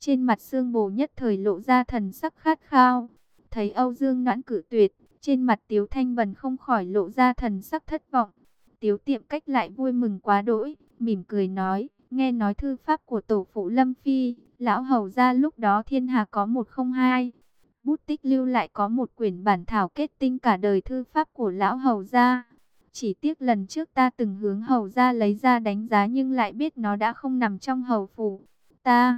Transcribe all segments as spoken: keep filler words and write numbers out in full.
Trên mặt Sương Bồ nhất thời lộ ra thần sắc khát khao. Thấy Âu Dương Noãn cử tuyệt, trên mặt Tiếu Thanh Vân không khỏi lộ ra thần sắc thất vọng. Tiếu Tiệm Cách lại vui mừng quá đỗi, mỉm cười nói, nghe nói thư pháp của tổ phụ Lâm Phi, lão hầu gia lúc đó thiên hạ có một không hai. Bút tích lưu lại có một quyển bản thảo kết tinh cả đời thư pháp của lão hầu gia. Chỉ tiếc lần trước ta từng hướng hầu gia lấy ra đánh giá nhưng lại biết nó đã không nằm trong hầu phủ. Ta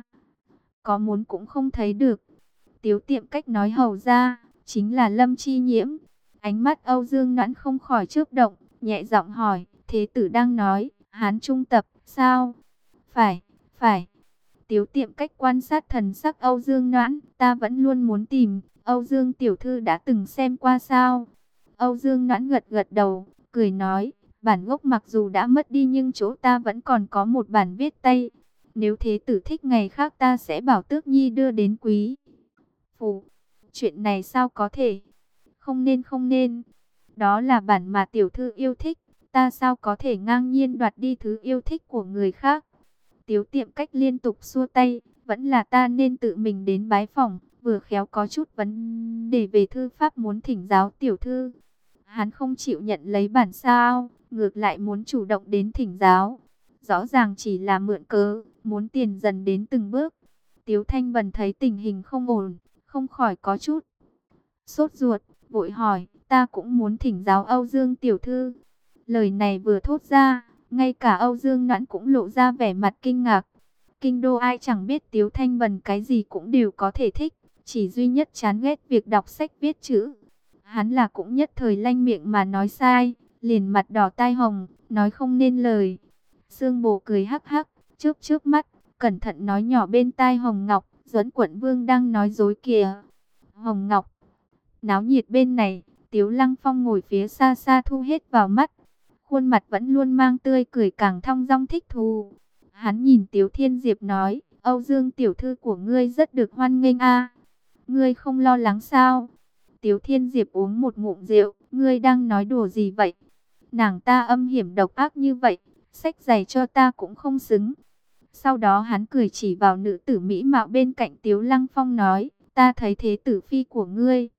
có muốn cũng không thấy được. Tiếu Tiệm Cách nói hầu gia chính là Lâm Chi Nhiễm. Ánh mắt Âu Dương Noãn không khỏi chớp động, nhẹ giọng hỏi, thế tử đang nói Hán Trung tập sao? Phải, phải. Tiếu Tiệm Cách quan sát thần sắc Âu Dương Noãn, ta vẫn luôn muốn tìm, Âu Dương tiểu thư đã từng xem qua sao? Âu Dương Noãn gật gật đầu, cười nói, bản gốc mặc dù đã mất đi nhưng chỗ ta vẫn còn có một bản viết tay. Nếu thế tử thích ngày khác ta sẽ bảo Tước Nhi đưa đến quý phủ. Chuyện này sao có thể? Không nên không nên. Đó là bản mà tiểu thư yêu thích, ta sao có thể ngang nhiên đoạt đi thứ yêu thích của người khác? Tiếu Tiệm Cách liên tục xua tay, vẫn là ta nên tự mình đến bái phỏng, vừa khéo có chút vấn đề về thư pháp muốn thỉnh giáo tiểu thư. Hắn không chịu nhận lấy bản sao, ngược lại muốn chủ động đến thỉnh giáo. Rõ ràng chỉ là mượn cớ, muốn tiền dần đến từng bước. Tiếu Thanh Vân thấy tình hình không ổn, không khỏi có chút sốt ruột, vội hỏi, ta cũng muốn thỉnh giáo Âu Dương tiểu thư. Lời này vừa thốt ra, ngay cả Âu Dương Noãn cũng lộ ra vẻ mặt kinh ngạc. Kinh đô ai chẳng biết Tiếu Thanh Vân cái gì cũng đều có thể thích, chỉ duy nhất chán ghét việc đọc sách viết chữ. Hắn là cũng nhất thời lanh miệng mà nói sai, liền mặt đỏ tai hồng, nói không nên lời. Sương Bồ cười hắc hắc, chớp chớp mắt, cẩn thận nói nhỏ bên tai Hồng Ngọc, Duẫn quận vương đang nói dối kìa. Hồng Ngọc, náo nhiệt bên này, Tiếu Lăng Phong ngồi phía xa xa thu hết vào mắt. Khuôn mặt vẫn luôn mang tươi cười càng thong dong thích thú. Hắn nhìn Tiếu Thiên Diệp nói, Âu Dương tiểu thư của ngươi rất được hoan nghênh a. Ngươi không lo lắng sao? Tiếu Thiên Diệp uống một ngụm rượu, ngươi đang nói đùa gì vậy? Nàng ta âm hiểm độc ác như vậy, xách giày cho ta cũng không xứng. Sau đó hắn cười chỉ vào nữ tử mỹ mạo bên cạnh Tiếu Lăng Phong nói, ta thấy thế tử phi của ngươi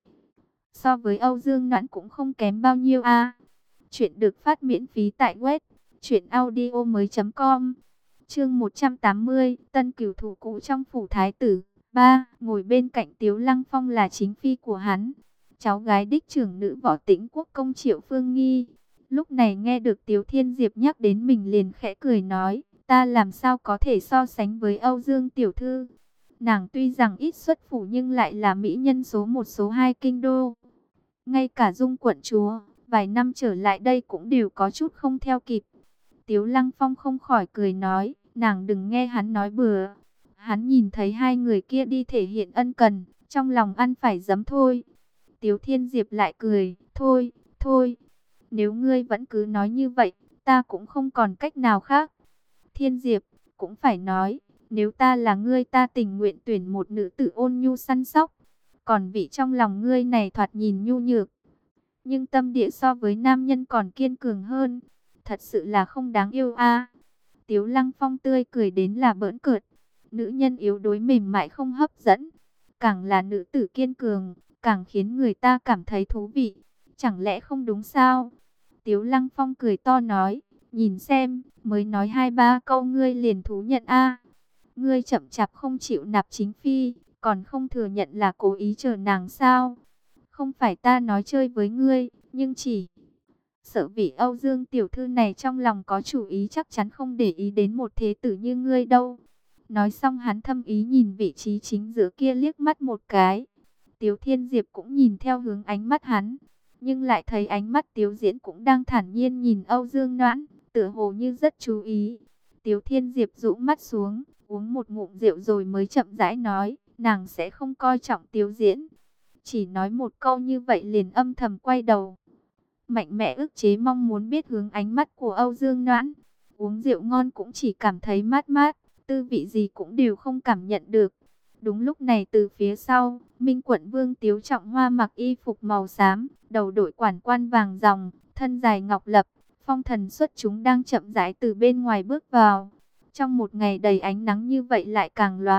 so với Âu Dương Noãn cũng không kém bao nhiêu a. Chuyện được phát miễn phí tại web truyệnaudiomoi chấm com. Chương một trăm tám mươi, tân cửu thủ cũ trong phủ thái tử. ba. Ngồi bên cạnh Tiếu Lăng Phong là chính phi của hắn, cháu gái đích trưởng nữ Võ Tĩnh Quốc công Triệu Phương Nghi. Lúc này nghe được Tiếu Thiên Diệp nhắc đến mình liền khẽ cười nói, ta làm sao có thể so sánh với Âu Dương tiểu thư. Nàng tuy rằng ít xuất phủ nhưng lại là mỹ nhân số một số hai kinh đô. Ngay cả Dung quận chúa, vài năm trở lại đây cũng đều có chút không theo kịp. Tiếu Lăng Phong không khỏi cười nói, nàng đừng nghe hắn nói bừa. Hắn nhìn thấy hai người kia đi thể hiện ân cần, trong lòng ăn phải giấm thôi. Tiếu Thiên Diệp lại cười, thôi, thôi. Nếu ngươi vẫn cứ nói như vậy, ta cũng không còn cách nào khác. Thiên Diệp, cũng phải nói, nếu ta là ngươi ta tình nguyện tuyển một nữ tử ôn nhu săn sóc. Còn vị trong lòng ngươi này thoạt nhìn nhu nhược, nhưng tâm địa so với nam nhân còn kiên cường hơn. Thật sự là không đáng yêu a. Tiếu Lăng Phong tươi cười đến là bỡn cợt. Nữ nhân yếu đuối mềm mại không hấp dẫn, càng là nữ tử kiên cường, càng khiến người ta cảm thấy thú vị. Chẳng lẽ không đúng sao? Tiếu Lăng Phong cười to nói, nhìn xem, mới nói hai ba câu ngươi liền thú nhận a. Ngươi chậm chạp không chịu nạp chính phi, còn không thừa nhận là cố ý chờ nàng sao? Không phải ta nói chơi với ngươi, nhưng chỉ sợ vị Âu Dương tiểu thư này trong lòng có chủ ý chắc chắn không để ý đến một thế tử như ngươi đâu. Nói xong hắn thâm ý nhìn vị trí chính giữa kia liếc mắt một cái. Tiếu Thiên Diệp cũng nhìn theo hướng ánh mắt hắn, nhưng lại thấy ánh mắt Tiếu Diễn cũng đang thản nhiên nhìn Âu Dương Noãn, tựa hồ như rất chú ý. Tiếu Thiên Diệp rũ mắt xuống, uống một ngụm rượu rồi mới chậm rãi nói, nàng sẽ không coi trọng Tiếu Diễn. Chỉ nói một câu như vậy liền âm thầm quay đầu, mạnh mẽ ức chế mong muốn biết hướng ánh mắt của Âu Dương Noãn. Uống rượu ngon cũng chỉ cảm thấy mát mát, tư vị gì cũng đều không cảm nhận được. Đúng lúc này từ phía sau, Minh quận vương Tiếu Trọng Hoa mặc y phục màu xám, đầu đội quản quan vàng ròng, thân dài ngọc lập, phong thần xuất chúng đang chậm rãi từ bên ngoài bước vào. Trong một ngày đầy ánh nắng như vậy lại càng lóa mắt,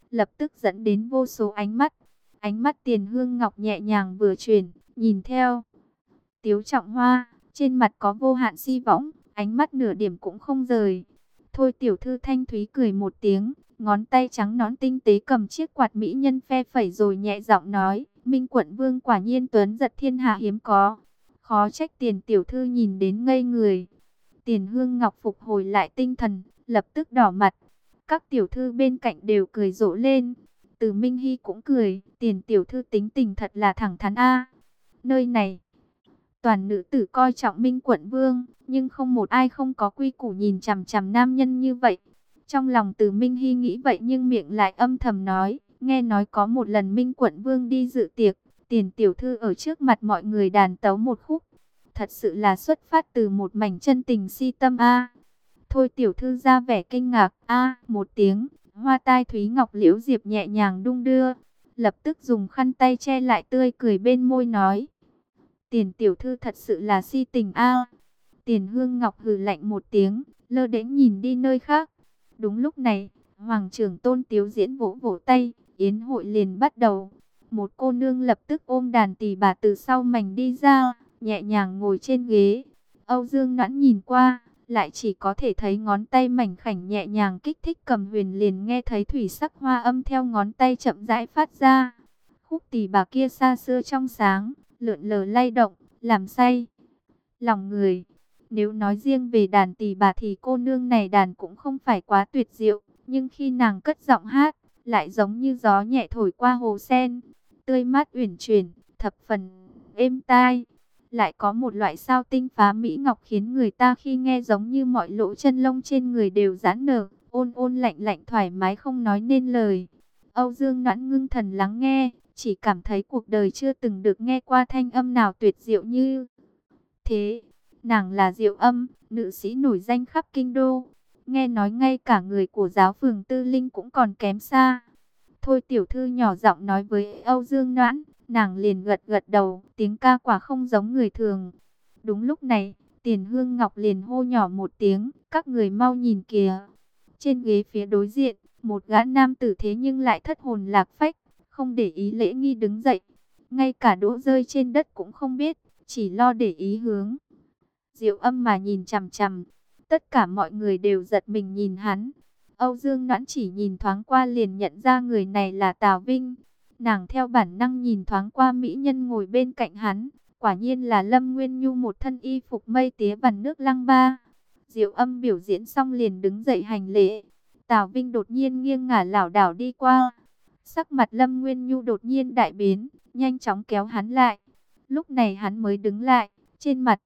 lập tức dẫn đến vô số ánh mắt. Ánh mắt Tiền Hương Ngọc nhẹ nhàng vừa chuyển, nhìn theo Tiếu Trọng Hoa, trên mặt có vô hạn si võng, ánh mắt nửa điểm cũng không rời. Thôi tiểu thư thanh thúy cười một tiếng, ngón tay trắng nõn tinh tế cầm chiếc quạt mỹ nhân phe phẩy rồi nhẹ giọng nói, Minh Quận Vương quả nhiên tuấn giật thiên hạ hiếm có. Khó trách Tiền tiểu thư nhìn đến ngây người. Tiền Hương Ngọc phục hồi lại tinh thần, lập tức đỏ mặt. Các tiểu thư bên cạnh đều cười rộ lên. Từ Minh Hy cũng cười, Tiền tiểu thư tính tình thật là thẳng thắn a. Nơi này toàn nữ tử coi trọng Minh Quận Vương, nhưng không một ai không có quy củ nhìn chằm chằm nam nhân như vậy. Trong lòng Từ Minh Hy nghĩ vậy nhưng miệng lại âm thầm nói, nghe nói có một lần Minh Quận Vương đi dự tiệc, Tiền tiểu thư ở trước mặt mọi người đàn tấu một khúc. Thật sự là xuất phát từ một mảnh chân tình si tâm a. Thôi tiểu thư ra vẻ kinh ngạc a một tiếng, hoa tai Thúy Ngọc Liễu Diệp nhẹ nhàng đung đưa, lập tức dùng khăn tay che lại tươi cười bên môi nói. Tiền tiểu thư thật sự là si tình a. Tiền Hương Ngọc hừ lạnh một tiếng, lơ đễnh nhìn đi nơi khác. Đúng lúc này, Hoàng trưởng Tôn Tiếu Diễn vỗ vỗ tay, yến hội liền bắt đầu. Một cô nương lập tức ôm đàn tỳ bà từ sau mảnh đi ra, nhẹ nhàng ngồi trên ghế. Âu Dương Noãn nhìn qua, lại chỉ có thể thấy ngón tay mảnh khảnh nhẹ nhàng kích thích cầm huyền, liền nghe thấy thủy sắc hoa âm theo ngón tay chậm rãi phát ra. Khúc tỳ bà kia xa xưa trong sáng, lượn lờ lay động, làm say lòng người. Nếu nói riêng về đàn tỳ bà thì cô nương này đàn cũng không phải quá tuyệt diệu, nhưng khi nàng cất giọng hát, lại giống như gió nhẹ thổi qua hồ sen, tươi mát uyển chuyển, thập phần êm tai. Lại có một loại sao tinh phá mỹ ngọc khiến người ta khi nghe giống như mọi lỗ chân lông trên người đều giãn nở, ôn ôn lạnh lạnh thoải mái không nói nên lời. Âu Dương Noãn ngưng thần lắng nghe, chỉ cảm thấy cuộc đời chưa từng được nghe qua thanh âm nào tuyệt diệu như thế. Nàng là Diệu Âm, nữ sĩ nổi danh khắp kinh đô. Nghe nói ngay cả người của giáo phường Tư Linh cũng còn kém xa. Thôi tiểu thư nhỏ giọng nói với Âu Dương Noãn, nàng liền gật gật đầu, tiếng ca quả không giống người thường. Đúng lúc này, Tiền Hương Ngọc liền hô nhỏ một tiếng, các người mau nhìn kìa. Trên ghế phía đối diện, một gã nam tử thế nhưng lại thất hồn lạc phách, không để ý lễ nghi đứng dậy. Ngay cả đỗ rơi trên đất cũng không biết, chỉ lo để ý hướng Diệu Âm mà nhìn chằm chằm. Tất cả mọi người đều giật mình nhìn hắn. Âu Dương Noãn chỉ nhìn thoáng qua liền nhận ra người này là Tào Vinh. Nàng theo bản năng nhìn thoáng qua mỹ nhân ngồi bên cạnh hắn. Quả nhiên là Lâm Nguyên Nhu, một thân y phục mây tía vằn nước lăng ba. Diệu Âm biểu diễn xong liền đứng dậy hành lễ. Tào Vinh đột nhiên nghiêng ngả lảo đảo đi qua. Sắc mặt Lâm Nguyên Nhu đột nhiên đại biến, nhanh chóng kéo hắn lại. Lúc này hắn mới đứng lại, trên mặt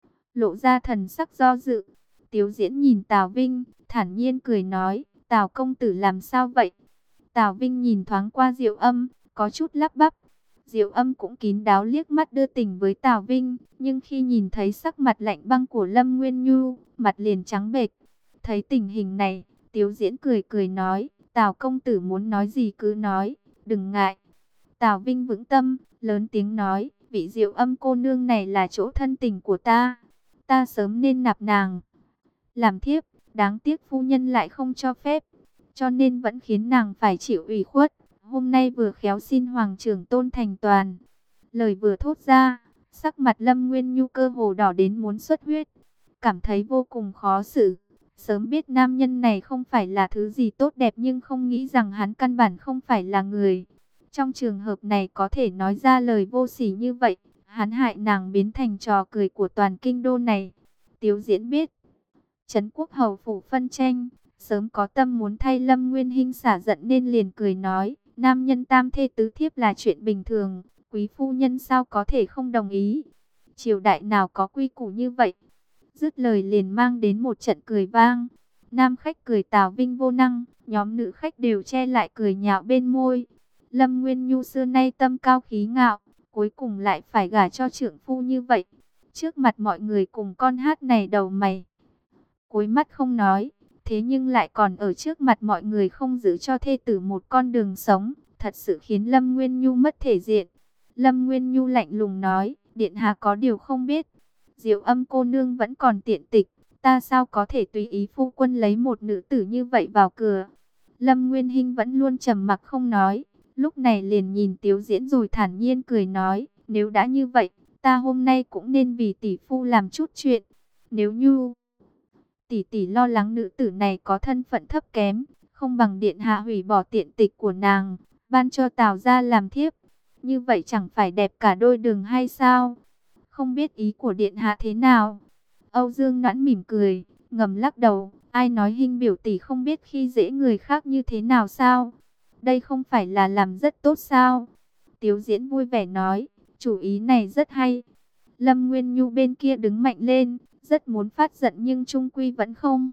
lộ ra thần sắc do dự. Tiếu Diễn nhìn Tào Vinh, thản nhiên cười nói, Tào công tử làm sao vậy? Tào Vinh nhìn thoáng qua Diệu Âm, có chút lắp bắp. Diệu Âm cũng kín đáo liếc mắt đưa tình với Tào Vinh, nhưng khi nhìn thấy sắc mặt lạnh băng của Lâm Nguyên Nhu, mặt liền trắng bệch. Thấy tình hình này, Tiếu Diễn cười cười nói, Tào công tử muốn nói gì cứ nói, đừng ngại. Tào Vinh vững tâm, lớn tiếng nói, vị Diệu Âm cô nương này là chỗ thân tình của ta. Ta sớm nên nạp nàng làm thiếp, đáng tiếc phu nhân lại không cho phép, cho nên vẫn khiến nàng phải chịu ủy khuất. Hôm nay vừa khéo xin Hoàng trưởng Tôn thành toàn. Lời vừa thốt ra, sắc mặt Lâm Nguyên Nhu cơ hồ đỏ đến muốn xuất huyết, cảm thấy vô cùng khó xử. Sớm biết nam nhân này không phải là thứ gì tốt đẹp, nhưng không nghĩ rằng hắn căn bản không phải là người. Trong trường hợp này có thể nói ra lời vô sỉ như vậy, hắn hại nàng biến thành trò cười của toàn kinh đô này. Tiếu Diễn biết Trấn Quốc hầu phủ phân tranh, sớm có tâm muốn thay Lâm Nguyên Hinh xả giận nên liền cười nói, nam nhân tam thê tứ thiếp là chuyện bình thường, quý phu nhân sao có thể không đồng ý. Triều đại nào có quy củ như vậy. Dứt lời liền mang đến một trận cười vang. Nam khách cười Tào Vinh vô năng, nhóm nữ khách đều che lại cười nhạo bên môi. Lâm Nguyên Nhu xưa nay tâm cao khí ngạo, cuối cùng lại phải gả cho trưởng phu như vậy. Trước mặt mọi người cùng con hát này đầu mày cúi mắt không nói, thế nhưng lại còn ở trước mặt mọi người không giữ cho thê tử một con đường sống, thật sự khiến Lâm Nguyên Nhu mất thể diện. Lâm Nguyên Nhu lạnh lùng nói, điện hạ có điều không biết, Diệu Âm cô nương vẫn còn tiện tịch, ta sao có thể tùy ý phu quân lấy một nữ tử như vậy vào cửa. Lâm Nguyên Hinh vẫn luôn trầm mặc không nói, lúc này liền nhìn Tiếu Diễn rồi thản nhiên cười nói, nếu đã như vậy, ta hôm nay cũng nên vì tỷ phu làm chút chuyện. Nếu như tỷ tỷ lo lắng nữ tử này có thân phận thấp kém, không bằng điện hạ hủy bỏ tiện tịch của nàng, ban cho Tào gia làm thiếp, như vậy chẳng phải đẹp cả đôi đường hay sao? Không biết ý của điện hạ thế nào? Âu Dương Noãn mỉm cười, ngầm lắc đầu, ai nói Hinh biểu tỷ không biết khi dễ người khác như thế nào sao? Đây không phải là làm rất tốt sao? Tiếu Diễn vui vẻ nói, chủ ý này rất hay. Lâm Nguyên Nhu bên kia đứng mạnh lên, rất muốn phát giận nhưng trung quy vẫn không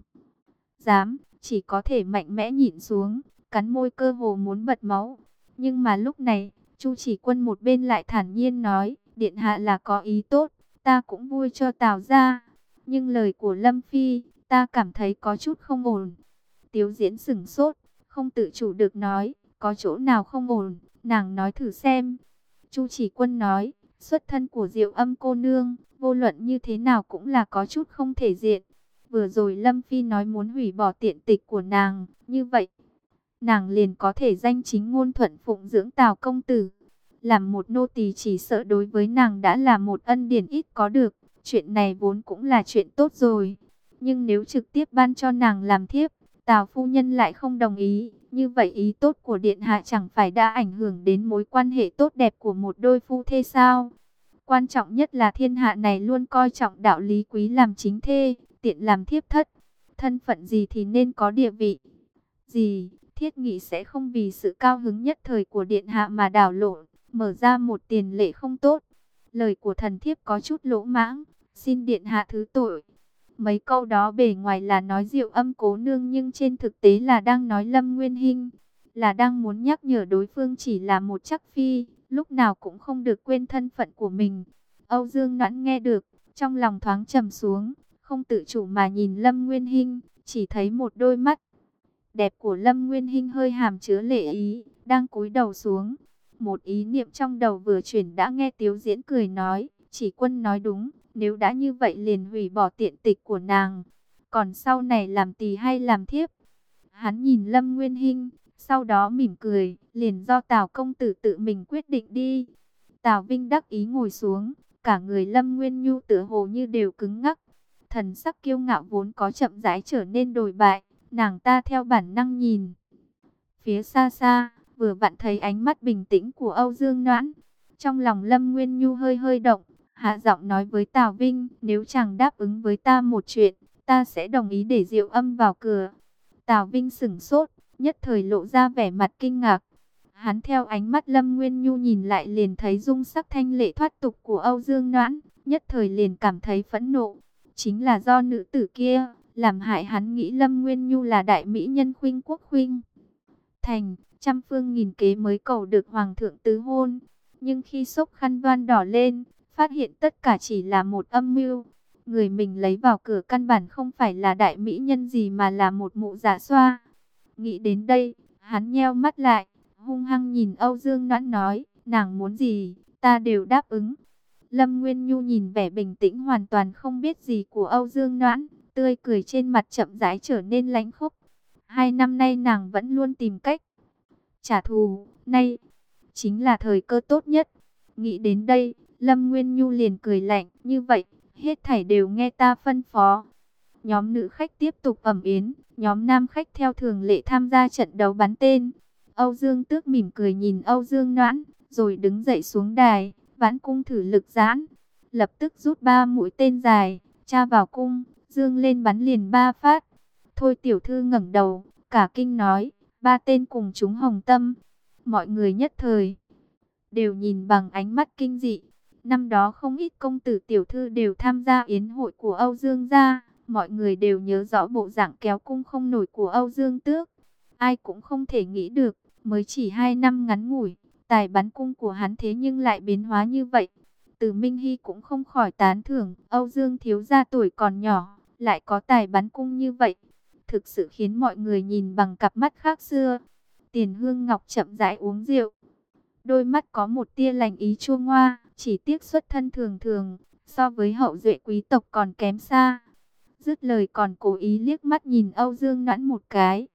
dám, chỉ có thể mạnh mẽ nhịn xuống, cắn môi cơ hồ muốn bật máu. Nhưng mà lúc này, Chu Chỉ Quân một bên lại thản nhiên nói, điện hạ là có ý tốt, ta cũng vui cho Tào gia. Nhưng lời của Lâm Phi, ta cảm thấy có chút không ổn. Tiếu Diễn sửng sốt, không tự chủ được nói, có chỗ nào không ổn, nàng nói thử xem. Chu Chỉ Quân nói, xuất thân của Diệu Âm cô nương, vô luận như thế nào cũng là có chút không thể diện. Vừa rồi Lâm Phi nói muốn hủy bỏ tiện tịch của nàng, như vậy, nàng liền có thể danh chính ngôn thuận phụng dưỡng Tào công tử. Làm một nô tỳ chỉ sợ đối với nàng đã là một ân điển ít có được, chuyện này vốn cũng là chuyện tốt rồi. Nhưng nếu trực tiếp ban cho nàng làm thiếp, Tào phu nhân lại không đồng ý, như vậy ý tốt của điện hạ chẳng phải đã ảnh hưởng đến mối quan hệ tốt đẹp của một đôi phu thê sao? Quan trọng nhất là thiên hạ này luôn coi trọng đạo lý quý làm chính thê, tiện làm thiếp thất. Thân phận gì thì nên có địa vị gì, thiết nghị sẽ không vì sự cao hứng nhất thời của điện hạ mà đảo lộn, mở ra một tiền lệ không tốt. Lời của thần thiếp có chút lỗ mãng, xin điện hạ thứ tội. Mấy câu đó bề ngoài là nói Diệu Âm cố nương nhưng trên thực tế là đang nói Lâm Nguyên Hinh, là đang muốn nhắc nhở đối phương chỉ là một chắc phi, lúc nào cũng không được quên thân phận của mình. Âu Dương Noãn nghe được, trong lòng thoáng trầm xuống, không tự chủ mà nhìn Lâm Nguyên Hinh, chỉ thấy một đôi mắt đẹp của Lâm Nguyên Hinh hơi hàm chứa lệ ý, đang cúi đầu xuống. Một ý niệm trong đầu vừa chuyển đã nghe Tiếu Diễn cười nói, Chỉ Quân nói đúng, nếu đã như vậy liền hủy bỏ tiện tịch của nàng, còn sau này làm tỳ hay làm thiếp. Hắn nhìn Lâm Nguyên Hinh, sau đó mỉm cười, liền do Tào công tử tự mình quyết định đi. Tào Vinh đắc ý ngồi xuống, cả người Lâm Nguyên Nhu tựa hồ như đều cứng ngắc. Thần sắc kiêu ngạo vốn có chậm rãi trở nên đồi bại, nàng ta theo bản năng nhìn phía xa xa, vừa vặn thấy ánh mắt bình tĩnh của Âu Dương Noãn. Trong lòng Lâm Nguyên Nhu hơi hơi động, hạ giọng nói với Tào Vinh, nếu chàng đáp ứng với ta một chuyện, ta sẽ đồng ý để Diệu Âm vào cửa. Tào Vinh sửng sốt, nhất thời lộ ra vẻ mặt kinh ngạc. Hắn theo ánh mắt Lâm Nguyên Nhu nhìn lại liền thấy dung sắc thanh lệ thoát tục của Âu Dương Noãn, nhất thời liền cảm thấy phẫn nộ. Chính là do nữ tử kia, làm hại hắn nghĩ Lâm Nguyên Nhu là đại mỹ nhân khuynh quốc khuynh thành, trăm phương nghìn kế mới cầu được hoàng thượng tứ hôn. Nhưng khi xốc khăn voan đỏ lên, phát hiện tất cả chỉ là một âm mưu. Người mình lấy vào cửa căn bản không phải là đại mỹ nhân gì mà là một mụ giả xoa. Nghĩ đến đây, hắn nheo mắt lại, hung hăng nhìn Âu Dương Noãn nói, nàng muốn gì, ta đều đáp ứng. Lâm Nguyên Nhu nhìn vẻ bình tĩnh hoàn toàn không biết gì của Âu Dương Noãn, tươi cười trên mặt chậm rãi trở nên lãnh khốc. Hai năm nay nàng vẫn luôn tìm cách trả thù, nay chính là thời cơ tốt nhất. Nghĩ đến đây, Lâm Nguyên Nhu liền cười lạnh, như vậy, hết thảy đều nghe ta phân phó. Nhóm nữ khách tiếp tục ẩm yến, nhóm nam khách theo thường lệ tham gia trận đấu bắn tên. Âu Dương Tước mỉm cười nhìn Âu Dương Noãn, rồi đứng dậy xuống đài, vãn cung thử lực giãn. Lập tức rút ba mũi tên dài, tra vào cung, dương lên bắn liền ba phát. Thôi tiểu thư ngẩng đầu, cả kinh nói, ba tên cùng trúng hồng tâm. Mọi người nhất thời đều nhìn bằng ánh mắt kinh dị. Năm đó không ít công tử tiểu thư đều tham gia yến hội của Âu Dương gia. Mọi người đều nhớ rõ bộ dạng kéo cung không nổi của Âu Dương Tước. Ai cũng không thể nghĩ được, mới chỉ hai năm ngắn ngủi, tài bắn cung của hắn thế nhưng lại biến hóa như vậy. Từ Minh Hy cũng không khỏi tán thưởng, Âu Dương thiếu gia tuổi còn nhỏ, lại có tài bắn cung như vậy. Thực sự khiến mọi người nhìn bằng cặp mắt khác xưa. Tiền Hương Ngọc chậm rãi uống rượu. Đôi mắt có một tia lành ý chua ngoa, chỉ tiếc xuất thân thường thường, so với hậu duệ quý tộc còn kém xa. Dứt lời còn cố ý liếc mắt nhìn Âu Dương Noãn một cái.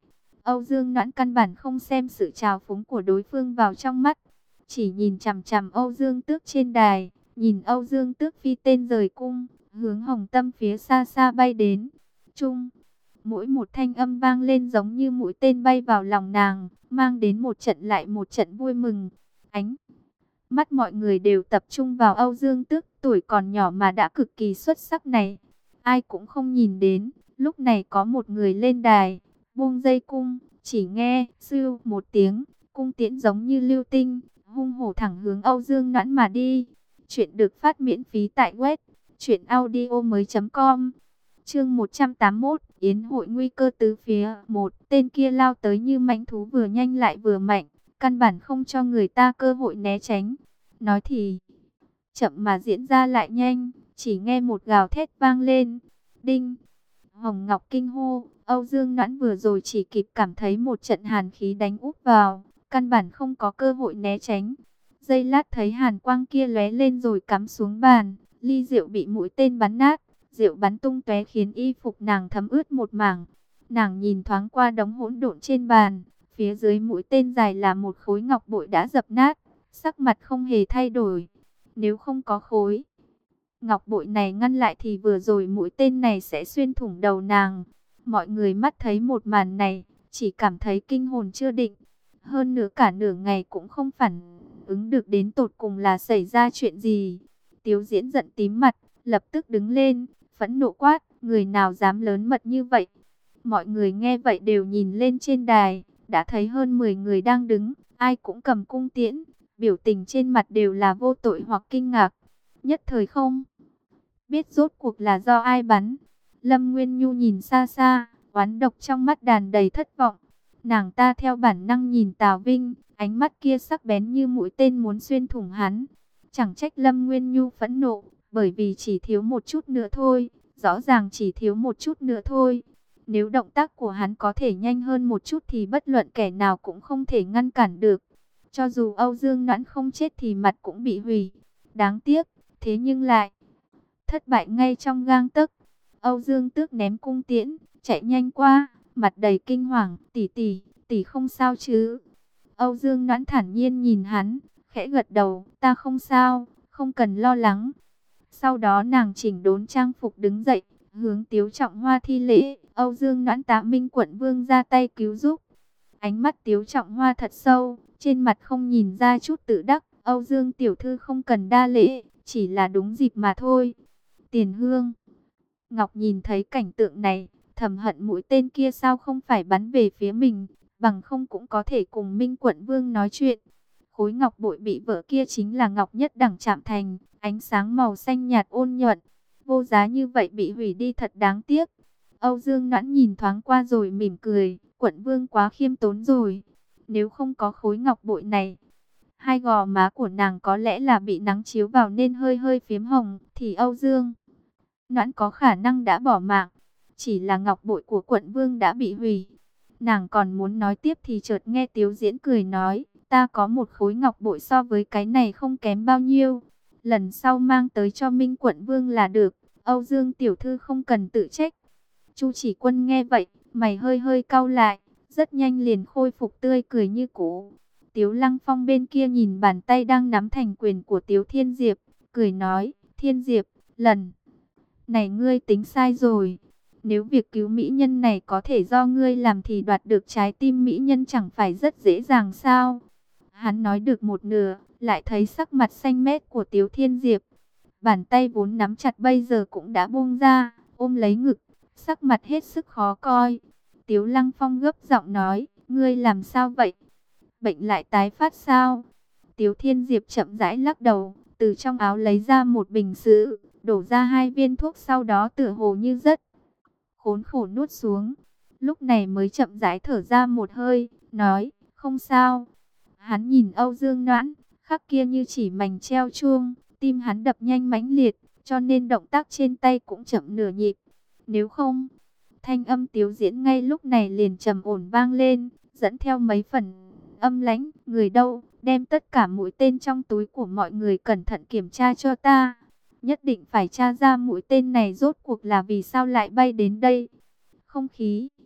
Âu Dương Noãn căn bản không xem sự trào phúng của đối phương vào trong mắt, chỉ nhìn chằm chằm Âu Dương Tước trên đài, nhìn Âu Dương Tước phi tên rời cung, hướng Hồng Tâm phía xa xa bay đến. Trung, mỗi một thanh âm vang lên giống như mũi tên bay vào lòng nàng, mang đến một trận lại một trận vui mừng. Ánh mắt mọi người đều tập trung vào Âu Dương Tước, tuổi còn nhỏ mà đã cực kỳ xuất sắc này. Ai cũng không nhìn đến, lúc này có một người lên đài, buông dây cung, chỉ nghe sưu một tiếng, cung tiễn giống như lưu tinh, hung hổ thẳng hướng Âu Dương Noãn mà đi. Chuyện được phát miễn phí tại web truyện audio mới.com. Chương một trăm tám mươi mốt, Yến hội nguy cơ tứ phía. Một, tên kia lao tới như mãnh thú, vừa nhanh lại vừa mạnh, căn bản không cho người ta cơ hội né tránh. Nói thì chậm mà diễn ra lại nhanh, chỉ nghe một gào thét vang lên. Đinh! Hồng Ngọc kinh hô, Âu Dương Noãn vừa rồi chỉ kịp cảm thấy một trận hàn khí đánh úp vào, căn bản không có cơ hội né tránh. Giây lát thấy hàn quang kia lóe lên rồi cắm xuống bàn, ly rượu bị mũi tên bắn nát, rượu bắn tung tóe khiến y phục nàng thấm ướt một mảng. Nàng nhìn thoáng qua đống hỗn độn trên bàn, phía dưới mũi tên dài là một khối ngọc bội đã dập nát, sắc mặt không hề thay đổi. Nếu không có khối ngọc bội này ngăn lại thì vừa rồi mũi tên này sẽ xuyên thủng đầu nàng. Mọi người mắt thấy một màn này, chỉ cảm thấy kinh hồn chưa định. Hơn nữa cả nửa ngày cũng không phản ứng được đến tột cùng là xảy ra chuyện gì. Tiếu Diễn giận tím mặt, lập tức đứng lên, phẫn nộ quát, người nào dám lớn mật như vậy. Mọi người nghe vậy đều nhìn lên trên đài, đã thấy hơn mười người đang đứng, ai cũng cầm cung tiễn, biểu tình trên mặt đều là vô tội hoặc kinh ngạc. Nhất thời không biết rốt cuộc là do ai bắn. Lâm Nguyên Nhu nhìn xa xa, oán độc trong mắt đàn đầy thất vọng. Nàng ta theo bản năng nhìn Tào Vinh, ánh mắt kia sắc bén như mũi tên muốn xuyên thủng hắn. Chẳng trách Lâm Nguyên Nhu phẫn nộ, bởi vì chỉ thiếu một chút nữa thôi, rõ ràng chỉ thiếu một chút nữa thôi. Nếu động tác của hắn có thể nhanh hơn một chút thì bất luận kẻ nào cũng không thể ngăn cản được. Cho dù Âu Dương Noãn không chết thì mặt cũng bị hủy. Đáng tiếc, thế nhưng lại thất bại ngay trong gang tấc. Âu Dương Tước ném cung tiễn, chạy nhanh qua, mặt đầy kinh hoàng, tỷ tỷ, tỷ không sao chứ? Âu Dương Noãn thản nhiên nhìn hắn, khẽ gật đầu, ta không sao, không cần lo lắng. Sau đó nàng chỉnh đốn trang phục đứng dậy, hướng Tiếu Trọng Hoa thi lễ. Âu Dương Noãn tạ Minh Quận Vương ra tay cứu giúp. Ánh mắt Tiếu Trọng Hoa thật sâu, trên mặt không nhìn ra chút tự đắc. Âu Dương tiểu thư không cần đa lễ, chỉ là đúng dịp mà thôi. Tiền Hương Ngọc nhìn thấy cảnh tượng này, thầm hận mũi tên kia sao không phải bắn về phía mình, bằng không cũng có thể cùng Minh Quận Vương nói chuyện. Khối ngọc bội bị vỡ kia chính là ngọc nhất đẳng chạm thành, ánh sáng màu xanh nhạt ôn nhuận, vô giá như vậy bị hủy đi thật đáng tiếc. Âu Dương Noãn nhìn thoáng qua rồi mỉm cười, Quận Vương quá khiêm tốn rồi. Nếu không có khối ngọc bội này, hai gò má của nàng có lẽ là bị nắng chiếu vào nên hơi hơi phiếm hồng, thì Âu Dương Noãn có khả năng đã bỏ mạng. Chỉ là ngọc bội của Quận Vương đã bị hủy. Nàng còn muốn nói tiếp thì chợt nghe Tiếu Diễn cười nói, ta có một khối ngọc bội so với cái này không kém bao nhiêu. Lần sau mang tới cho Minh Quận Vương là được, Âu Dương tiểu thư không cần tự trách. Chu Chỉ Quân nghe vậy, mày hơi hơi cau lại, rất nhanh liền khôi phục tươi cười như cũ. Tiếu Lăng Phong bên kia nhìn bàn tay đang nắm thành quyền của Tiếu Thiên Diệp, cười nói, Thiên Diệp, lần này ngươi tính sai rồi. Nếu việc cứu mỹ nhân này có thể do ngươi làm thì đoạt được trái tim mỹ nhân chẳng phải rất dễ dàng sao? Hắn nói được một nửa, lại thấy sắc mặt xanh mét của Tiếu Thiên Diệp. Bàn tay vốn nắm chặt bây giờ cũng đã buông ra, ôm lấy ngực, sắc mặt hết sức khó coi. Tiếu Lăng Phong gấp giọng nói, ngươi làm sao vậy? Bệnh lại tái phát sao? Tiếu Thiên Diệp chậm rãi lắc đầu, từ trong áo lấy ra một bình sữa, đổ ra hai viên thuốc, sau đó tựa hồ như rất khốn khổ nuốt xuống. Lúc này mới chậm rãi thở ra một hơi, nói, không sao. Hắn nhìn Âu Dương Noãn, khắc kia như chỉ mảnh treo chuông, tim hắn đập nhanh mãnh liệt, cho nên động tác trên tay cũng chậm nửa nhịp. Nếu không, thanh âm Tiếu Diễn ngay lúc này liền trầm ổn vang lên, dẫn theo mấy phần âm lãnh, người đâu, đem tất cả mũi tên trong túi của mọi người cẩn thận kiểm tra cho ta. Nhất định phải tra ra mũi tên này rốt cuộc là vì sao lại bay đến đây. Không khí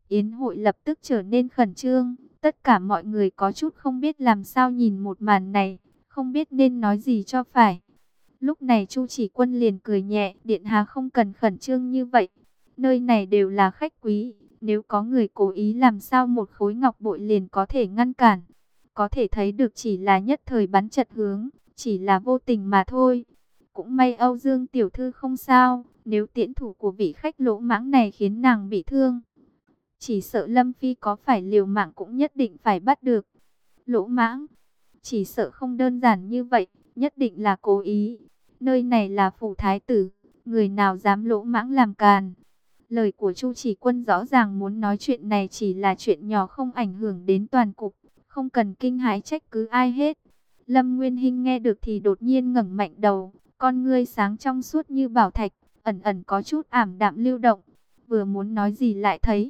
Yến hội lập tức trở nên khẩn trương, tất cả mọi người có chút không biết làm sao nhìn một màn này, không biết nên nói gì cho phải. Lúc này Chu Chỉ Quân liền cười nhẹ, điện hạ không cần khẩn trương như vậy, nơi này đều là khách quý, nếu có người cố ý làm sao một khối ngọc bội liền có thể ngăn cản. Có thể thấy được chỉ là nhất thời bắn chật hướng, chỉ là vô tình mà thôi. Cũng may Âu Dương tiểu thư không sao, nếu tiễn thủ của vị khách lỗ mãng này khiến nàng bị thương, chỉ sợ Lâm Phi có phải liều mạng cũng nhất định phải bắt được. Lỗ mãng, chỉ sợ không đơn giản như vậy, nhất định là cố ý. Nơi này là phủ thái tử, người nào dám lỗ mãng làm càn. Lời của Chu Chỉ Quân rõ ràng muốn nói chuyện này chỉ là chuyện nhỏ không ảnh hưởng đến toàn cục, không cần kinh hãi trách cứ ai hết. Lâm Nguyên Hinh nghe được thì đột nhiên ngẩng mạnh đầu, con ngươi sáng trong suốt như bảo thạch, ẩn ẩn có chút ảm đạm lưu động. Vừa muốn nói gì lại thấy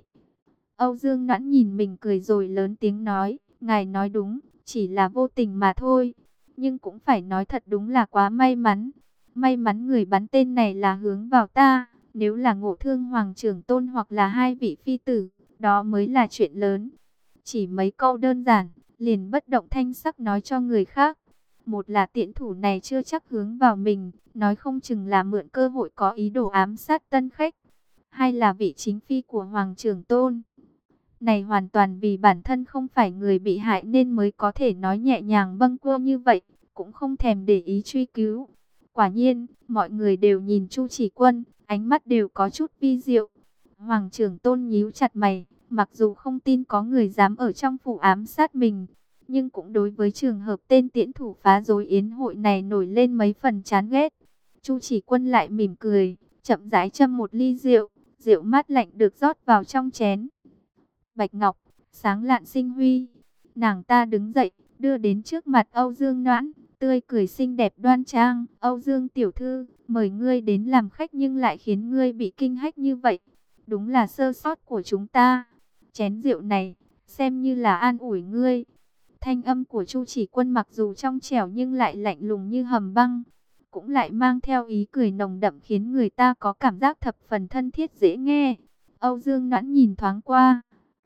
Âu Dương Noãn nhìn mình cười rồi lớn tiếng nói, ngài nói đúng, chỉ là vô tình mà thôi. Nhưng cũng phải nói thật đúng là quá may mắn. May mắn người bắn tên này là hướng vào ta. Nếu là Ngộ Thương Hoàng Trưởng Tôn hoặc là hai vị phi tử, đó mới là chuyện lớn. Chỉ mấy câu đơn giản, liền bất động thanh sắc nói cho người khác. Một là tiễn thủ này chưa chắc hướng vào mình, nói không chừng là mượn cơ hội có ý đồ ám sát tân khách. Hai là vị chính phi của Hoàng Trưởng Tôn này hoàn toàn vì bản thân không phải người bị hại nên mới có thể nói nhẹ nhàng bâng quơ như vậy, cũng không thèm để ý truy cứu. Quả nhiên, mọi người đều nhìn Chu Chỉ Quân, ánh mắt đều có chút vi diệu. Hoàng Trưởng Tôn nhíu chặt mày, mặc dù không tin có người dám ở trong phủ ám sát mình, nhưng cũng đối với trường hợp tên tiễn thủ phá rối yến hội này nổi lên mấy phần chán ghét. Chu Chỉ Quân lại mỉm cười, chậm rãi châm một ly rượu, rượu mát lạnh được rót vào trong chén. Bạch ngọc, sáng lạn sinh huy. Nàng ta đứng dậy, đưa đến trước mặt Âu Dương Noãn, tươi cười xinh đẹp đoan trang. Âu Dương tiểu thư, mời ngươi đến làm khách nhưng lại khiến ngươi bị kinh hách như vậy. Đúng là sơ sót của chúng ta. Chén rượu này, xem như là an ủi ngươi. Thanh âm của Chu Chỉ Quân mặc dù trong trẻo nhưng lại lạnh lùng như hầm băng, cũng lại mang theo ý cười nồng đậm khiến người ta có cảm giác thập phần thân thiết dễ nghe. Âu Dương Noãn nhìn thoáng qua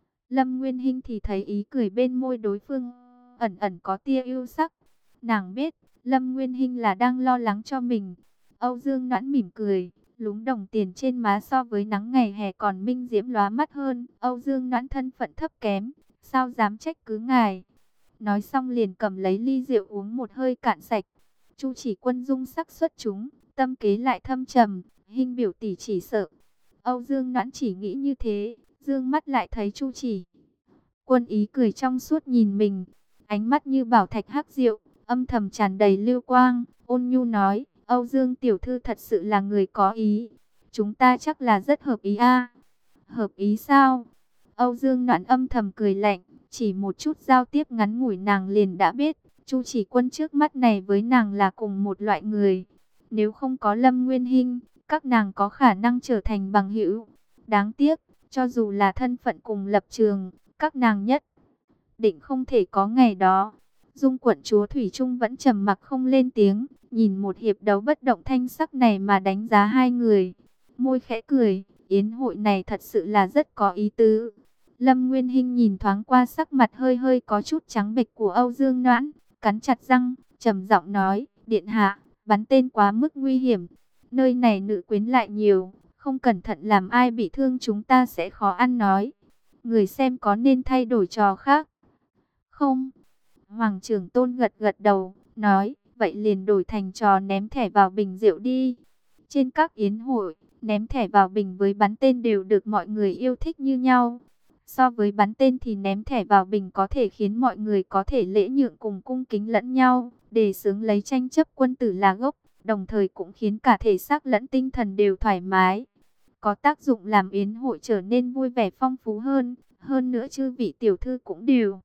Lâm Nguyên Hinh thì thấy ý cười bên môi đối phương ẩn ẩn có tia yêu sắc. Nàng biết Lâm Nguyên Hinh là đang lo lắng cho mình. Âu Dương Noãn mỉm cười, lúm đồng tiền trên má so với nắng ngày hè còn minh diễm lóa mắt hơn. Âu Dương Noãn thân phận thấp kém, sao dám trách cứ ngài. Nói xong liền cầm lấy ly rượu uống một hơi cạn sạch. Chu Chỉ Quân dung sắc xuất chúng, tâm kế lại thâm trầm, Hinh biểu tỷ chỉ sợ. Âu Dương Noãn chỉ nghĩ như thế, dương mắt lại thấy Chu Chỉ Quân ý cười trong suốt nhìn mình, ánh mắt như bảo thạch hắc diệu, âm thầm tràn đầy lưu quang, ôn nhu nói, Âu Dương tiểu thư thật sự là người có ý, chúng ta chắc là rất hợp ý a. Hợp ý sao? Âu Dương Noãn âm thầm cười lạnh, chỉ một chút giao tiếp ngắn ngủi nàng liền đã biết, Chu Chỉ Quân trước mắt này với nàng là cùng một loại người. Nếu không có Lâm Nguyên Hinh, các nàng có khả năng trở thành bằng hữu. Đáng tiếc, cho dù là thân phận cùng lập trường, các nàng nhất định không thể có ngày đó. Dung quận chúa Thủy Trung vẫn trầm mặc không lên tiếng, nhìn một hiệp đấu bất động thanh sắc này mà đánh giá hai người. Môi khẽ cười, yến hội này thật sự là rất có ý tứ. Lâm Nguyên Hinh nhìn thoáng qua sắc mặt hơi hơi có chút trắng bệch của Âu Dương Noãn, cắn chặt răng, trầm giọng nói, điện hạ, bắn tên quá mức nguy hiểm. Nơi này nữ quyến lại nhiều, không cẩn thận làm ai bị thương chúng ta sẽ khó ăn nói. Người xem có nên thay đổi trò khác không? Hoàng Trưởng Tôn gật gật đầu, nói, vậy liền đổi thành trò ném thẻ vào bình rượu đi. Trên các yến hội, ném thẻ vào bình với bắn tên đều được mọi người yêu thích như nhau. So với bắn tên thì ném thẻ vào bình có thể khiến mọi người có thể lễ nhượng cùng cung kính lẫn nhau, để sướng lấy tranh chấp quân tử là gốc, đồng thời cũng khiến cả thể xác lẫn tinh thần đều thoải mái. Có tác dụng làm yến hội trở nên vui vẻ phong phú hơn, hơn nữa chư vị tiểu thư cũng đều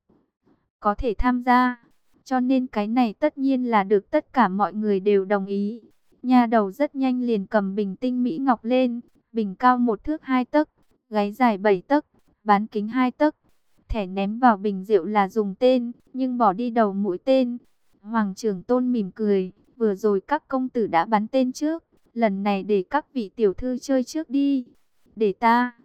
có thể tham gia. Cho nên cái này tất nhiên là được tất cả mọi người đều đồng ý. Nha đầu rất nhanh liền cầm bình tinh mỹ ngọc lên, bình cao một thước hai tấc, gáy dài bảy tấc, bán kính hai tấc. Thẻ ném vào bình rượu là dùng tên, nhưng bỏ đi đầu mũi tên. Hoàng Trưởng Tôn mỉm cười, vừa rồi các công tử đã bắn tên trước, lần này để các vị tiểu thư chơi trước đi. Để ta.